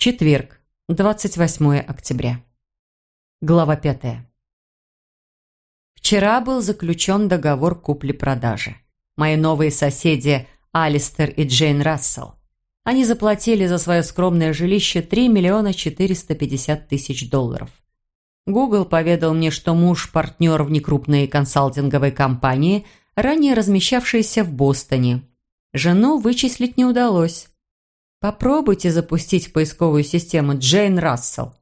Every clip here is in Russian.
Четверг, 28 октября. Глава 5. Вчера был заключен договор купли-продажи. Мои новые соседи Алистер и Джейн Рассел. Они заплатили за свое скромное жилище $3 450 000. Google поведал мне, что муж – партнер в некрупной консалтинговой компании, ранее размещавшейся в Бостоне. Жену вычислить не удалось. Попробуйте запустить в поисковую систему Джейн Рассел.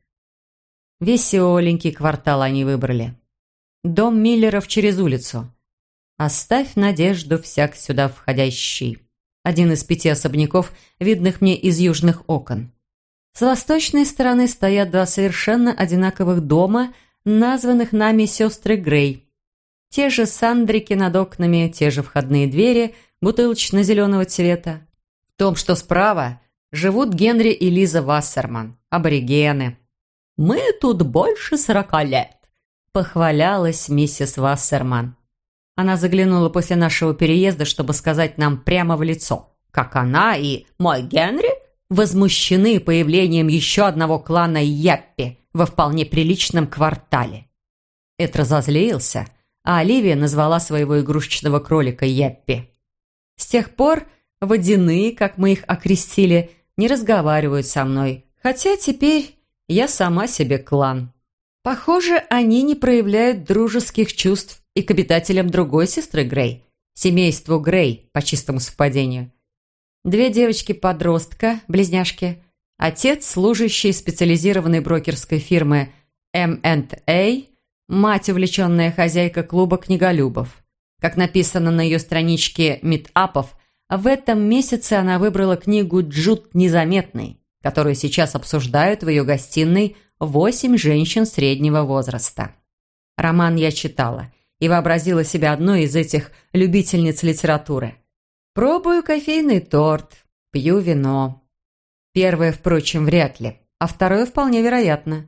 Веселенький квартал они выбрали. Дом Миллеров через улицу. Оставь надежду всяк сюда входящий. Один из 5 особняков, видных мне из южных окон. С восточной стороны стоят 2 совершенно одинаковых дома, названных нами «Сестры Грей». Те же сандрики над окнами, те же входные двери бутылочно-зеленого цвета. В том, что справа, живут Генри и Лиза Вассерман, аборигены. «Мы тут больше 40 лет», – похвалялась миссис Вассерман. Она заглянула после нашего переезда, чтобы сказать нам прямо в лицо, как она и мой Генри возмущены появлением еще одного клана Яппи во вполне приличном квартале. Эд разозлился, а Оливия назвала своего игрушечного кролика Яппи. С тех пор водяные, как мы их окрестили, не разговаривают со мной, хотя теперь я сама себе клан. Похоже, они не проявляют дружеских чувств и к обитателям другой сестры Грей, семейству Грей, по чистому совпадению. 2 девочки-подростка, близняшки, отец, служащий специализированной брокерской фирмы M&A, мать, увлеченная хозяйка клуба книголюбов. Как написано на ее страничке митапов, в этом месяце она выбрала книгу «Джуд незаметный», которую сейчас обсуждают в ее гостиной 8 женщин среднего возраста. Роман я читала и вообразила себя одной из этих любительниц литературы. Пробую кофейный торт, пью вино. Первое, впрочем, вряд ли, а второе вполне вероятно.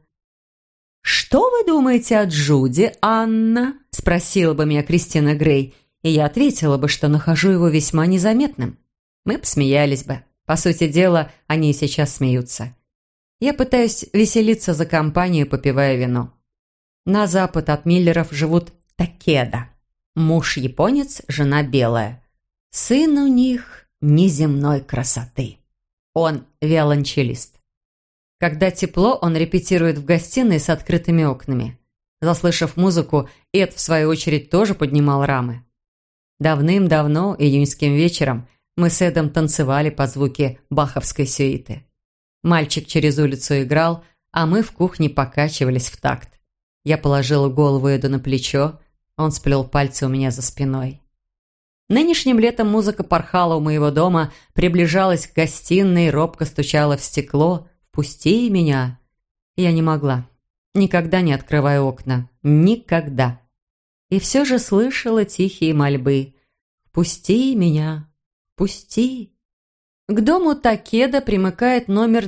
«Что вы думаете о Джуди, Анна?» – спросила бы меня Кристина Грей, и я ответила бы, что нахожу его весьма незаметным. Мы посмеялись бы. По сути дела, они и сейчас смеются. Я пытаюсь веселиться за компанию, попивая вино. На запад от Миллеров живут Такеда. Муж японец, жена белая. Сын у них неземной красоты. Он виолончелист. Когда тепло, он репетирует в гостиной с открытыми окнами. Заслышав музыку, Эд, в свою очередь, тоже поднимал рамы. Давным-давно, июньским вечером, мы с Эдом танцевали под звуки баховской сюиты. Мальчик через улицу играл, а мы в кухне покачивались в такт. Я положила голову Эду на плечо, он сплел пальцы у меня за спиной. Нынешним летом музыка порхала у моего дома, приближалась к гостиной, робко стучала в стекло. «Впусти меня!» Я не могла. Никогда не открываю окна. Никогда. И все же слышала тихие мольбы. «Впусти меня! Впусти!» К дому Такеда примыкает номер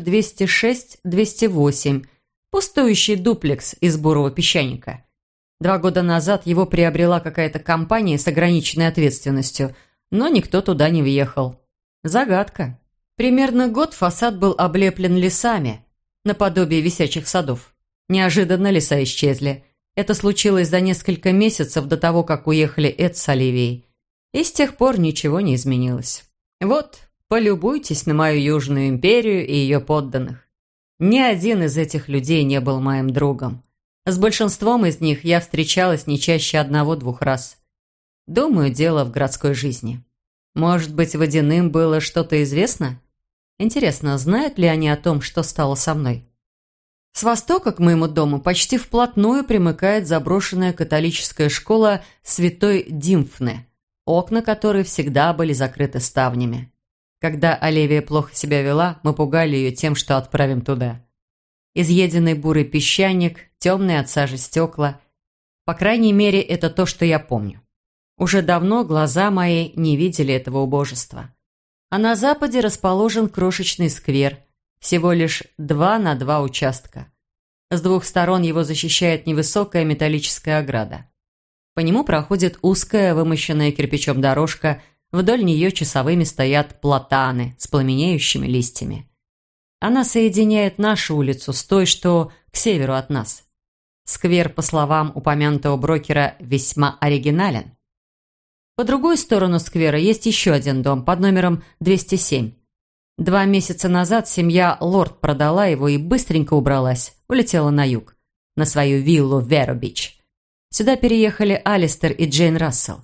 206-208, пустующий дуплекс из бурого песчаника. 2 года назад его приобрела какая-то компания с ограниченной ответственностью, но никто туда не въехал. Загадка. Примерно год фасад был облеплен лесами, наподобие висячих садов. Неожиданно леса исчезли. Это случилось за несколько месяцев до того, как уехали Эд с Оливией. И с тех пор ничего не изменилось. Вот, полюбуйтесь на мою Южную империю и ее подданных. Ни один из этих людей не был моим другом. С большинством из них я встречалась не чаще 1-2 раз. Думаю, дело в городской жизни. Может быть, водяным было что-то известно? Интересно, знают ли они о том, что стало со мной? С востока к моему дому почти вплотную примыкает заброшенная католическая школа Святой Димфны, окна которой всегда были закрыты ставнями. Когда Оливия плохо себя вела, мы пугали ее тем, что отправим туда. Изъеденный бурый песчаник, темные от сажи стекла. По крайней мере, это то, что я помню. Уже давно глаза мои не видели этого убожества. А на западе расположен крошечный сквер, всего лишь 2 на 2 участка. С 2 сторон его защищает невысокая металлическая ограда. По нему проходит узкая, вымощенная кирпичом дорожка, вдоль нее часовыми стоят платаны с пламенеющими листьями. Она соединяет нашу улицу с той, что к северу от нас. Сквер, по словам упомянутого брокера, весьма оригинален. По другую сторону сквера есть еще один дом под номером 207. 2 месяца назад семья Лорд продала его и быстренько убралась, улетела на юг, на свою виллу в Веро-Бич. Сюда переехали Алистер и Джейн Рассел.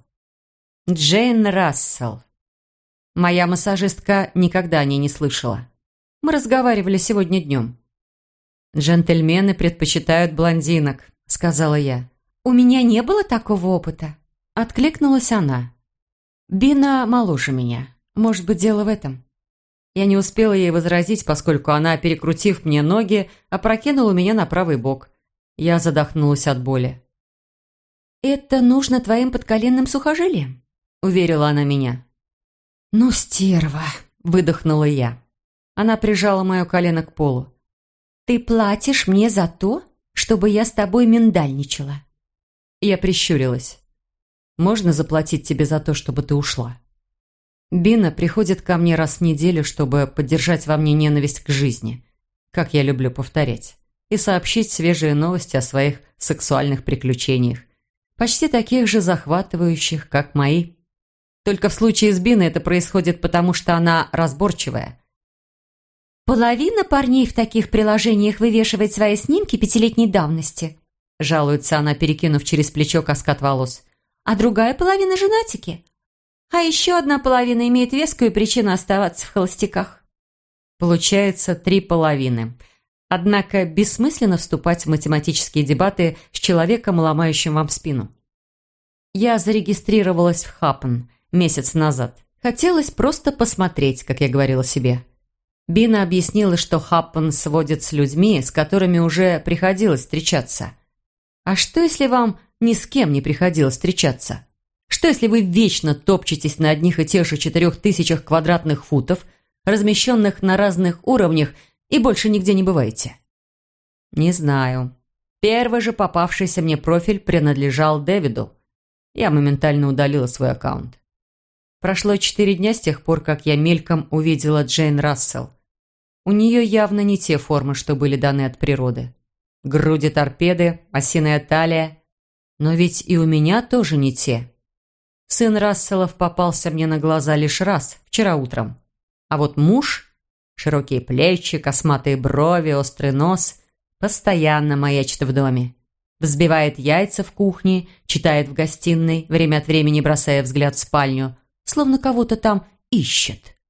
Джейн Рассел. Моя массажистка никогда о ней не слышала. Мы разговаривали сегодня днем. «Джентльмены предпочитают блондинок», — сказала я. «У меня не было такого опыта», — откликнулась она. «Бина моложе меня. Может быть, дело в этом». Я не успела ей возразить, поскольку она, перекрутив мне ноги, опрокинула меня на правый бок. Я задохнулась от боли. «Это нужно твоим подколенным сухожилиям», — уверила она меня. «Ну, стерва!» – выдохнула я. Она прижала мое колено к полу. «Ты платишь мне за то, чтобы я с тобой миндальничала?» Я прищурилась. «Можно заплатить тебе за то, чтобы ты ушла?» Бина приходит ко мне раз в неделю, чтобы поддержать во мне ненависть к жизни, как я люблю повторять, и сообщить свежие новости о своих сексуальных приключениях, почти таких же захватывающих, как мои. Только в случае с Биной это происходит потому, что она разборчивая. «Половина парней в таких приложениях вывешивает свои снимки 5-летней давности», жалуется она, перекинув через плечо каскад волос. «А другая половина женатики. А еще одна половина имеет вескую причину оставаться в холостяках». Получается 3 половины. Однако бессмысленно вступать в математические дебаты с человеком, ломающим вам спину. Я зарегистрировалась в Хаппен месяц назад. Хотелось просто посмотреть, как я говорила себе. Бина объяснила, что Хаппен сводит с людьми, с которыми уже приходилось встречаться. А что, если вам ни с кем не приходилось встречаться? Что, если вы вечно топчетесь на одних и тех же 4000 квадратных футов, размещенных на разных уровнях, и больше нигде не бываете? Не знаю. Первый же попавшийся мне профиль принадлежал Дэвиду. Я моментально удалила свой аккаунт. Прошло 4 дня с тех пор, как я мельком увидела Джейн Рассел. У нее явно не те формы, что были даны от природы. Груди торпеды, осиная талия. Но ведь и у меня тоже не те. Сын Расселов попался мне на глаза лишь раз, вчера утром. А вот муж, широкие плечи, косматые брови, острый нос, постоянно маячит в доме. Взбивает яйца в кухне, читает в гостиной, время от времени бросая взгляд в спальню, словно кого-то там ищет.